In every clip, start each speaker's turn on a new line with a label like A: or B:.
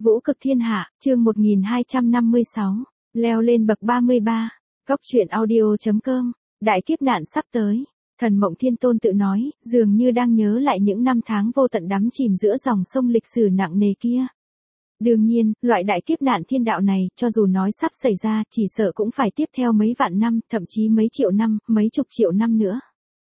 A: Vũ cực thiên hạ, chương 1256, leo lên bậc 33. Góc truyện audio.com. Đại kiếp nạn sắp tới. Thần Mộng Thiên Tôn tự nói, dường như đang nhớ lại những năm tháng vô tận đắm chìm giữa dòng sông lịch sử nặng nề kia. Đương nhiên, loại đại kiếp nạn thiên đạo này, cho dù nói sắp xảy ra, chỉ sợ cũng phải tiếp theo mấy vạn năm, thậm chí mấy triệu năm, mấy chục triệu năm nữa.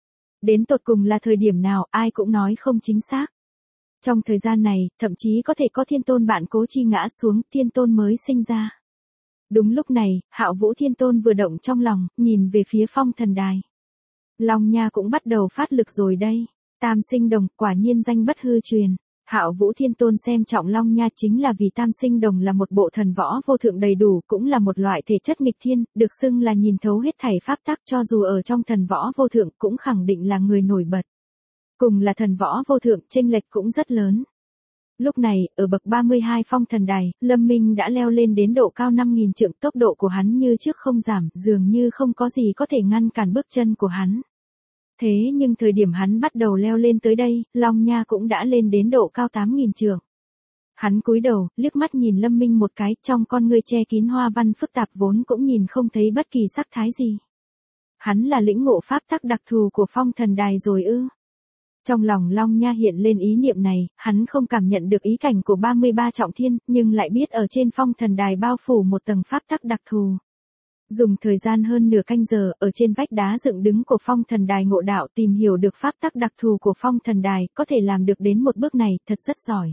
A: Đến tột cùng là thời điểm nào, ai cũng nói không chính xác. Trong thời gian này, thậm chí có thể có thiên tôn bạn cố chi ngã xuống, thiên tôn mới sinh ra. Đúng lúc này, Hạo Vũ Thiên Tôn vừa động trong lòng, nhìn về phía Phong Thần Đài. Long Nha cũng bắt đầu phát lực rồi đây. Tam Sinh Đồng, quả nhiên danh bất hư truyền. Hạo Vũ Thiên Tôn xem trọng Long Nha chính là vì Tam Sinh Đồng là một bộ thần võ vô thượng đầy đủ, cũng là một loại thể chất nghịch thiên, được xưng là nhìn thấu hết thảy pháp tắc, cho dù ở trong thần võ vô thượng cũng khẳng định là người nổi bật. Cùng là thần võ vô thượng, chênh lệch cũng rất lớn. Lúc này, ở bậc 32 Phong Thần Đài, Lâm Minh đã leo lên đến độ cao 5.000 trượng, tốc độ của hắn như trước không giảm, dường như không có gì có thể ngăn cản bước chân của hắn. Thế nhưng thời điểm hắn bắt đầu leo lên tới đây, Long Nha cũng đã lên đến độ cao 8.000 trượng. Hắn cúi đầu, liếc mắt nhìn Lâm Minh một cái, trong con ngươi che kín hoa văn phức tạp vốn cũng nhìn không thấy bất kỳ sắc thái gì. Hắn là lĩnh ngộ pháp tắc đặc thù của Phong Thần Đài rồi ư? Trong lòng Long Nha hiện lên ý niệm này, hắn không cảm nhận được ý cảnh của 33 trọng thiên, nhưng lại biết ở trên Phong Thần Đài bao phủ một tầng pháp tắc đặc thù. Dùng thời gian hơn nửa canh giờ, ở trên vách đá dựng đứng của Phong Thần Đài ngộ đạo tìm hiểu được pháp tắc đặc thù của Phong Thần Đài, có thể làm được đến một bước này, thật rất giỏi.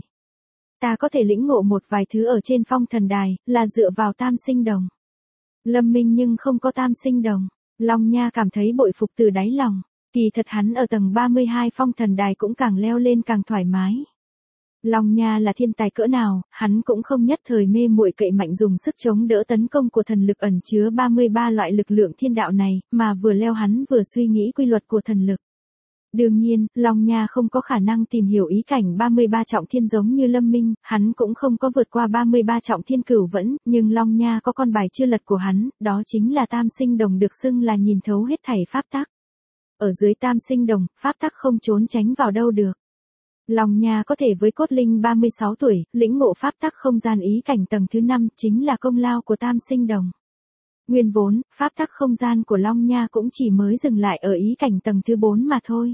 A: Ta có thể lĩnh ngộ một vài thứ ở trên Phong Thần Đài, là dựa vào Tam Sinh Đồng. Lâm Minh nhưng không có Tam Sinh Đồng. Long Nha cảm thấy bội phục từ đáy lòng. Kỳ thật hắn ở tầng 32 Phong Thần Đài cũng càng leo lên càng thoải mái. Long Nha là thiên tài cỡ nào, hắn cũng không nhất thời mê muội cậy mạnh dùng sức chống đỡ tấn công của thần lực ẩn chứa 33 loại lực lượng thiên đạo này, mà vừa leo hắn vừa suy nghĩ quy luật của thần lực. Đương nhiên, Long Nha không có khả năng tìm hiểu ý cảnh 33 trọng thiên giống như Lâm Minh, hắn cũng không có vượt qua 33 trọng thiên cửu vẫn, nhưng Long Nha có con bài chưa lật của hắn, đó chính là Tam Sinh Đồng được xưng là nhìn thấu hết thảy pháp tắc. Ở dưới Tam Sinh Đồng, pháp tắc không trốn tránh vào đâu được. Long Nha có thể với cốt linh 36 tuổi, lĩnh ngộ pháp tắc không gian ý cảnh tầng thứ 5 chính là công lao của Tam Sinh Đồng. Nguyên vốn, pháp tắc không gian của Long Nha cũng chỉ mới dừng lại ở ý cảnh tầng thứ 4 mà thôi.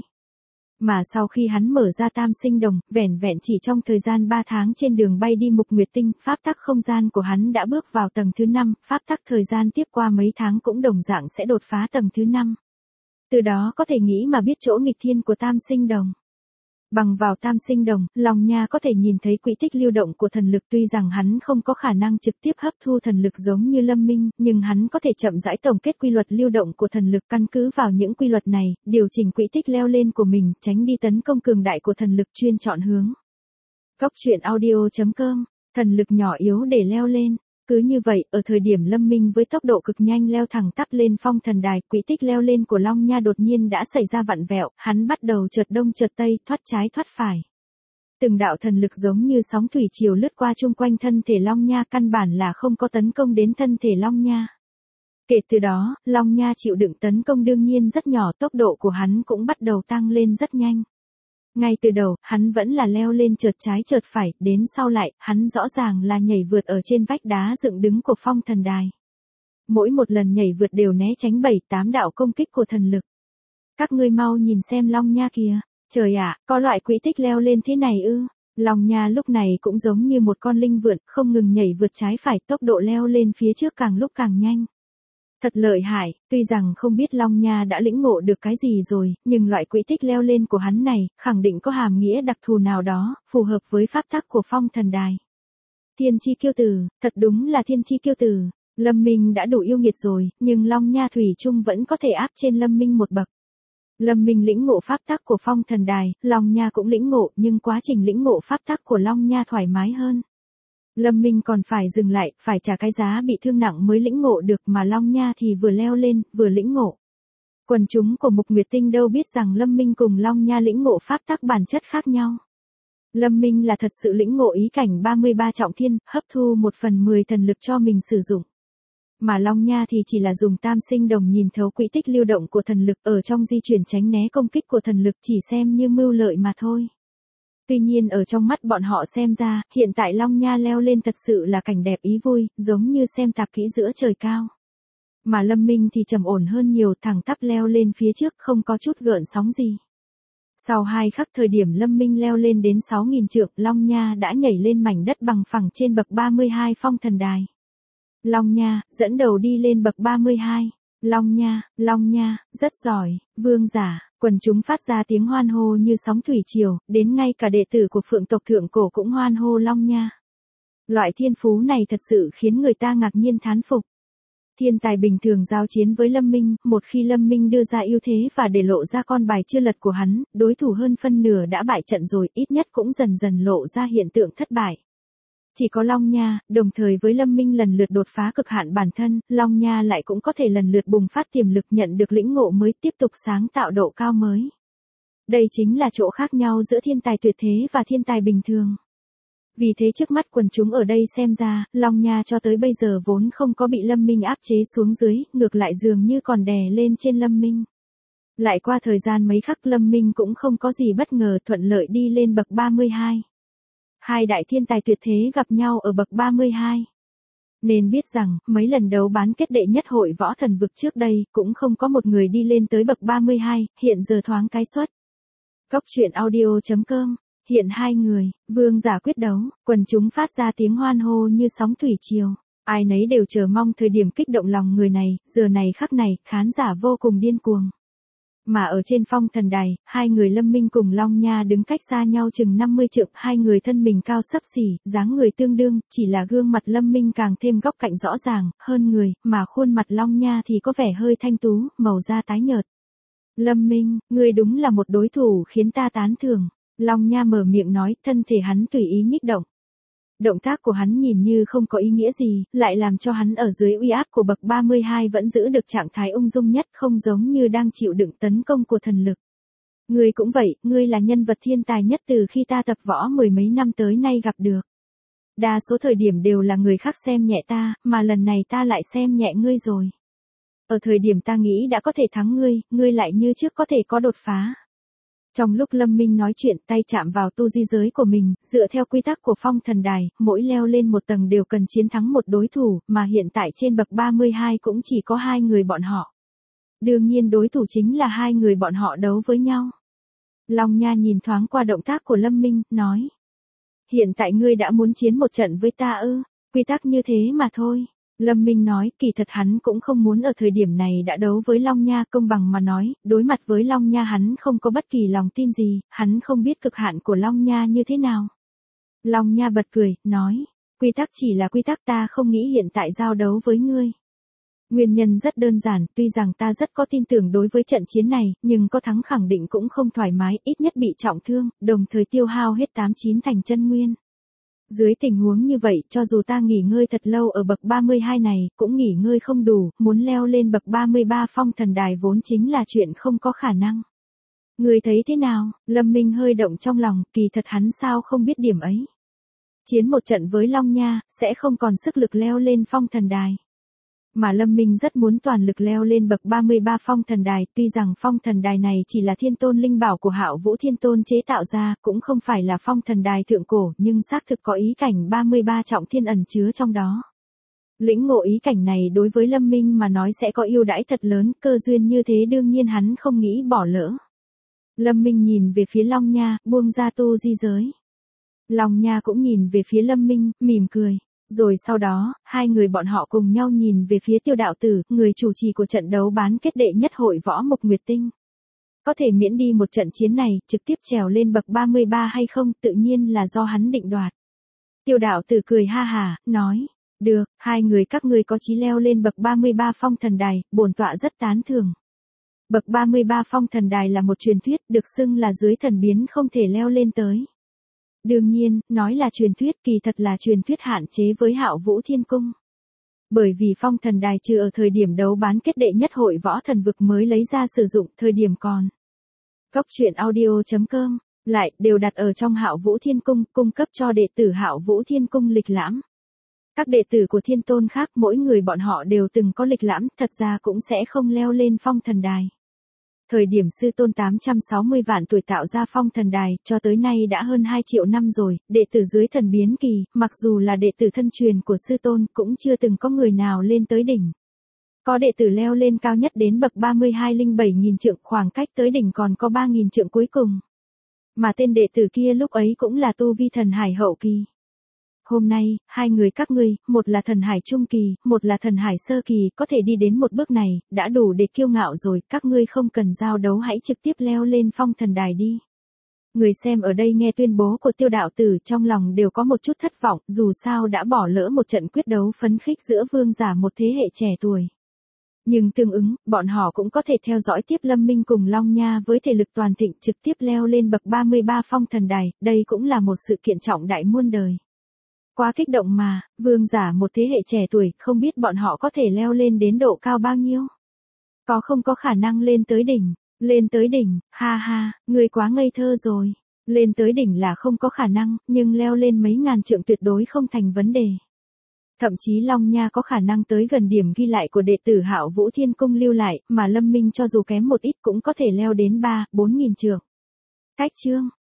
A: Mà sau khi hắn mở ra Tam Sinh Đồng, vẻn vẹn chỉ trong thời gian 3 tháng trên đường bay đi Mục Nguyệt Tinh, pháp tắc không gian của hắn đã bước vào tầng thứ 5, pháp tắc thời gian tiếp qua mấy tháng cũng đồng dạng sẽ đột phá tầng thứ 5. Từ đó có thể nghĩ mà biết chỗ nghịch thiên của Tam Sinh Đồng. Bằng vào Tam Sinh Đồng, Long Nha có thể nhìn thấy quỹ tích lưu động của thần lực, tuy rằng hắn không có khả năng trực tiếp hấp thu thần lực giống như Lâm Minh, nhưng hắn có thể chậm rãi tổng kết quy luật lưu động của thần lực, căn cứ vào những quy luật này, điều chỉnh quỹ tích leo lên của mình, tránh đi tấn công cường đại của thần lực, chuyên chọn hướng. Góc truyện audio.com, thần lực nhỏ yếu để leo lên. Cứ như vậy, ở thời điểm Lâm Minh với tốc độ cực nhanh leo thẳng tắp lên Phong Thần Đài, quỹ tích leo lên của Long Nha đột nhiên đã xảy ra vặn vẹo, hắn bắt đầu chợt đông chợt tây, thoát trái thoát phải. Từng đạo thần lực giống như sóng thủy triều lướt qua chung quanh thân thể Long Nha, căn bản là không có tấn công đến thân thể Long Nha. Kể từ đó, Long Nha chịu đựng tấn công đương nhiên rất nhỏ, tốc độ của hắn cũng bắt đầu tăng lên rất nhanh. Ngay từ đầu, hắn vẫn là leo lên chợt trái chợt phải, đến sau lại, hắn rõ ràng là nhảy vượt ở trên vách đá dựng đứng của Phong Thần Đài. Mỗi một lần nhảy vượt đều né tránh 7-8 đạo công kích của thần lực. Các ngươi mau nhìn xem Long Nha kìa, trời ạ, có loại quỹ tích leo lên thế này ư? Long Nha lúc này cũng giống như một con linh vượn, không ngừng nhảy vượt trái phải, tốc độ leo lên phía trước càng lúc càng nhanh. Thật lợi hại, tuy rằng không biết Long Nha đã lĩnh ngộ được cái gì rồi, nhưng loại quỹ tích leo lên của hắn này, khẳng định có hàm nghĩa đặc thù nào đó, phù hợp với pháp tắc của Phong Thần Đài. Thiên chi kiêu tử, thật đúng là thiên chi kiêu tử. Lâm Minh đã đủ yêu nghiệt rồi, nhưng Long Nha thủy chung vẫn có thể áp trên Lâm Minh một bậc. Lâm Minh lĩnh ngộ pháp tắc của Phong Thần Đài, Long Nha cũng lĩnh ngộ, nhưng quá trình lĩnh ngộ pháp tắc của Long Nha thoải mái hơn. Lâm Minh còn phải dừng lại, phải trả cái giá bị thương nặng mới lĩnh ngộ được, mà Long Nha thì vừa leo lên, vừa lĩnh ngộ. Quần chúng của Mục Nguyệt Tinh đâu biết rằng Lâm Minh cùng Long Nha lĩnh ngộ pháp tắc bản chất khác nhau. Lâm Minh là thật sự lĩnh ngộ ý cảnh 33 trọng thiên, hấp thu 1/10 thần lực cho mình sử dụng. Mà Long Nha thì chỉ là dùng Tam Sinh Đồng nhìn thấu quỹ tích lưu động của thần lực, ở trong di chuyển tránh né công kích của thần lực, chỉ xem như mưu lợi mà thôi. Tuy nhiên ở trong mắt bọn họ xem ra, hiện tại Long Nha leo lên thật sự là cảnh đẹp ý vui, giống như xem tạp kỹ giữa trời cao. Mà Lâm Minh thì trầm ổn hơn nhiều, thẳng tắp leo lên phía trước không có chút gợn sóng gì. Sau 2 khắc thời điểm Lâm Minh leo lên đến 6.000 trượng, Long Nha đã nhảy lên mảnh đất bằng phẳng trên bậc 32 phong thần đài. Long Nha, dẫn đầu đi lên bậc 32. Long Nha, rất giỏi, vương giả, quần chúng phát ra tiếng hoan hô như sóng thủy triều, đến ngay cả đệ tử của Phượng tộc Thượng Cổ cũng hoan hô Long Nha. Loại thiên phú này thật sự khiến người ta ngạc nhiên thán phục. Thiên tài bình thường giao chiến với Lâm Minh, một khi Lâm Minh đưa ra ưu thế và để lộ ra con bài chưa lật của hắn, đối thủ hơn phân nửa đã bại trận rồi, ít nhất cũng dần dần lộ ra hiện tượng thất bại. Chỉ có Long Nha, đồng thời với Lâm Minh lần lượt đột phá cực hạn bản thân, Long Nha lại cũng có thể lần lượt bùng phát tiềm lực, nhận được lĩnh ngộ mới, tiếp tục sáng tạo độ cao mới. Đây chính là chỗ khác nhau giữa thiên tài tuyệt thế và thiên tài bình thường. Vì thế trước mắt quần chúng ở đây xem ra, Long Nha cho tới bây giờ vốn không có bị Lâm Minh áp chế xuống dưới, ngược lại dường như còn đè lên trên Lâm Minh. Lại qua thời gian mấy khắc Lâm Minh cũng không có gì bất ngờ, thuận lợi đi lên bậc 32. Hai đại thiên tài tuyệt thế gặp nhau ở bậc 32. Nên biết rằng, mấy lần đấu bán kết đệ nhất hội võ thần vực trước đây, cũng không có một người đi lên tới bậc 32, hiện giờ thoáng cái suất. Cốc truyện audio.com. Hiện 2 người, vương giả quyết đấu, quần chúng phát ra tiếng hoan hô như sóng thủy triều. Ai nấy đều chờ mong thời điểm kích động lòng người này, giờ này khắc này, khán giả vô cùng điên cuồng. Mà ở trên phong thần đài, 2 người Lâm Minh cùng Long Nha đứng cách xa nhau chừng 50 trượng, 2 người thân mình cao xấp xỉ, dáng người tương đương, chỉ là gương mặt Lâm Minh càng thêm góc cạnh rõ ràng, hơn người, mà khuôn mặt Long Nha thì có vẻ hơi thanh tú, màu da tái nhợt. Lâm Minh, ngươi đúng là một đối thủ khiến ta tán thưởng. Long Nha mở miệng nói, thân thể hắn tùy ý nhích động. Động tác của hắn nhìn như không có ý nghĩa gì, lại làm cho hắn ở dưới uy áp của bậc 32 vẫn giữ được trạng thái ung dung nhất, không giống như đang chịu đựng tấn công của thần lực. Ngươi cũng vậy, ngươi là nhân vật thiên tài nhất từ khi ta tập võ 10 mấy năm tới nay gặp được. Đa số thời điểm đều là người khác xem nhẹ ta, mà lần này ta lại xem nhẹ ngươi rồi. Ở thời điểm ta nghĩ đã có thể thắng ngươi lại như trước có thể có đột phá. Trong lúc Lâm Minh nói chuyện, tay chạm vào tu di giới của mình, dựa theo quy tắc của phong thần đài, mỗi leo lên một tầng đều cần chiến thắng một đối thủ, mà hiện tại trên bậc 32 cũng chỉ có 2 người bọn họ. Đương nhiên đối thủ chính là 2 người bọn họ đấu với nhau. Long Nha nhìn thoáng qua động tác của Lâm Minh, nói. Hiện tại ngươi đã muốn chiến một trận với ta ư, quy tắc như thế mà thôi. Lâm Minh nói, kỳ thật hắn cũng không muốn ở thời điểm này đã đấu với Long Nha, công bằng mà nói, đối mặt với Long Nha hắn không có bất kỳ lòng tin gì, hắn không biết cực hạn của Long Nha như thế nào. Long Nha bật cười, nói, quy tắc chỉ là quy tắc, ta không nghĩ hiện tại giao đấu với ngươi. Nguyên nhân rất đơn giản, tuy rằng ta rất có tin tưởng đối với trận chiến này, nhưng có thắng khẳng định cũng không thoải mái, ít nhất bị trọng thương, đồng thời tiêu hao hết 89 thành chân nguyên. Dưới tình huống như vậy, cho dù ta nghỉ ngơi thật lâu ở bậc 32 này, cũng nghỉ ngơi không đủ, muốn leo lên bậc 33 phong thần đài vốn chính là chuyện không có khả năng. Người thấy thế nào? Lâm Minh hơi động trong lòng, kỳ thật hắn sao không biết điểm ấy. Chiến một trận với Long Nha, sẽ không còn sức lực leo lên phong thần đài. Mà Lâm Minh rất muốn toàn lực leo lên bậc 33 phong thần đài, tuy rằng phong thần đài này chỉ là thiên tôn linh bảo của Hạo Vũ Thiên Tôn chế tạo ra, cũng không phải là phong thần đài thượng cổ, nhưng xác thực có ý cảnh 33 trọng thiên ẩn chứa trong đó. Lĩnh ngộ ý cảnh này đối với Lâm Minh mà nói sẽ có ưu đãi thật lớn, cơ duyên như thế đương nhiên hắn không nghĩ bỏ lỡ. Lâm Minh nhìn về phía Long Nha, buông ra tu di giới. Long Nha cũng nhìn về phía Lâm Minh, mỉm cười. Rồi sau đó, 2 người bọn họ cùng nhau nhìn về phía Tiêu đạo tử, người chủ trì của trận đấu bán kết đệ nhất hội võ Mộc Nguyệt Tinh. Có thể miễn đi một trận chiến này, trực tiếp trèo lên bậc 33 hay không, tự nhiên là do hắn định đoạt. Tiêu đạo tử cười ha hả, nói, được, 2 người các ngươi có chí leo lên bậc 33 phong thần đài, bổn tọa rất tán thưởng. Bậc 33 phong thần đài là một truyền thuyết, được xưng là dưới thần biến không thể leo lên tới. Đương nhiên, nói là truyền thuyết, kỳ thật là truyền thuyết hạn chế với Hạo Vũ Thiên Cung. Bởi vì phong thần đài trừ ở thời điểm đấu bán kết đệ nhất hội võ thần vực mới lấy ra sử dụng, thời điểm còn. Cốc truyện audio.com, lại, đều đặt ở trong Hạo Vũ Thiên Cung, cung cấp cho đệ tử Hạo Vũ Thiên Cung lịch lãm. Các đệ tử của thiên tôn khác mỗi người bọn họ đều từng có lịch lãm, thật ra cũng sẽ không leo lên phong thần đài. Thời điểm sư tôn 860 vạn tuổi tạo ra phong thần đài, cho tới nay đã hơn 2 triệu năm rồi, đệ tử dưới thần biến kỳ, mặc dù là đệ tử thân truyền của sư tôn, cũng chưa từng có người nào lên tới đỉnh. Có đệ tử leo lên cao nhất đến bậc 3207.000 trượng, khoảng cách tới đỉnh còn có 3.000 trượng cuối cùng. Mà tên đệ tử kia lúc ấy cũng là tu vi thần hải hậu kỳ. Hôm nay, hai người các ngươi, một là thần hải trung kỳ, một là thần hải sơ kỳ, có thể đi đến một bước này, đã đủ để kiêu ngạo rồi, các ngươi không cần giao đấu, hãy trực tiếp leo lên phong thần đài đi. Người xem ở đây nghe tuyên bố của Tiêu đạo tử trong lòng đều có một chút thất vọng, dù sao đã bỏ lỡ một trận quyết đấu phấn khích giữa vương giả một thế hệ trẻ tuổi. Nhưng tương ứng, bọn họ cũng có thể theo dõi tiếp Lâm Minh cùng Long Nha với thể lực toàn thịnh trực tiếp leo lên bậc 33 phong thần đài, đây cũng là một sự kiện trọng đại muôn đời. Quá kích động mà, vương giả một thế hệ trẻ tuổi, không biết bọn họ có thể leo lên đến độ cao bao nhiêu. Có không có khả năng lên tới đỉnh, ha ha, người quá ngây thơ rồi. Lên tới đỉnh là không có khả năng, nhưng leo lên mấy ngàn trượng tuyệt đối không thành vấn đề. Thậm chí Long Nha có khả năng tới gần điểm ghi lại của đệ tử Hạo Vũ Thiên Cung lưu lại, mà Lâm Minh cho dù kém một ít cũng có thể leo đến 3-4 nghìn trượng. Cách chương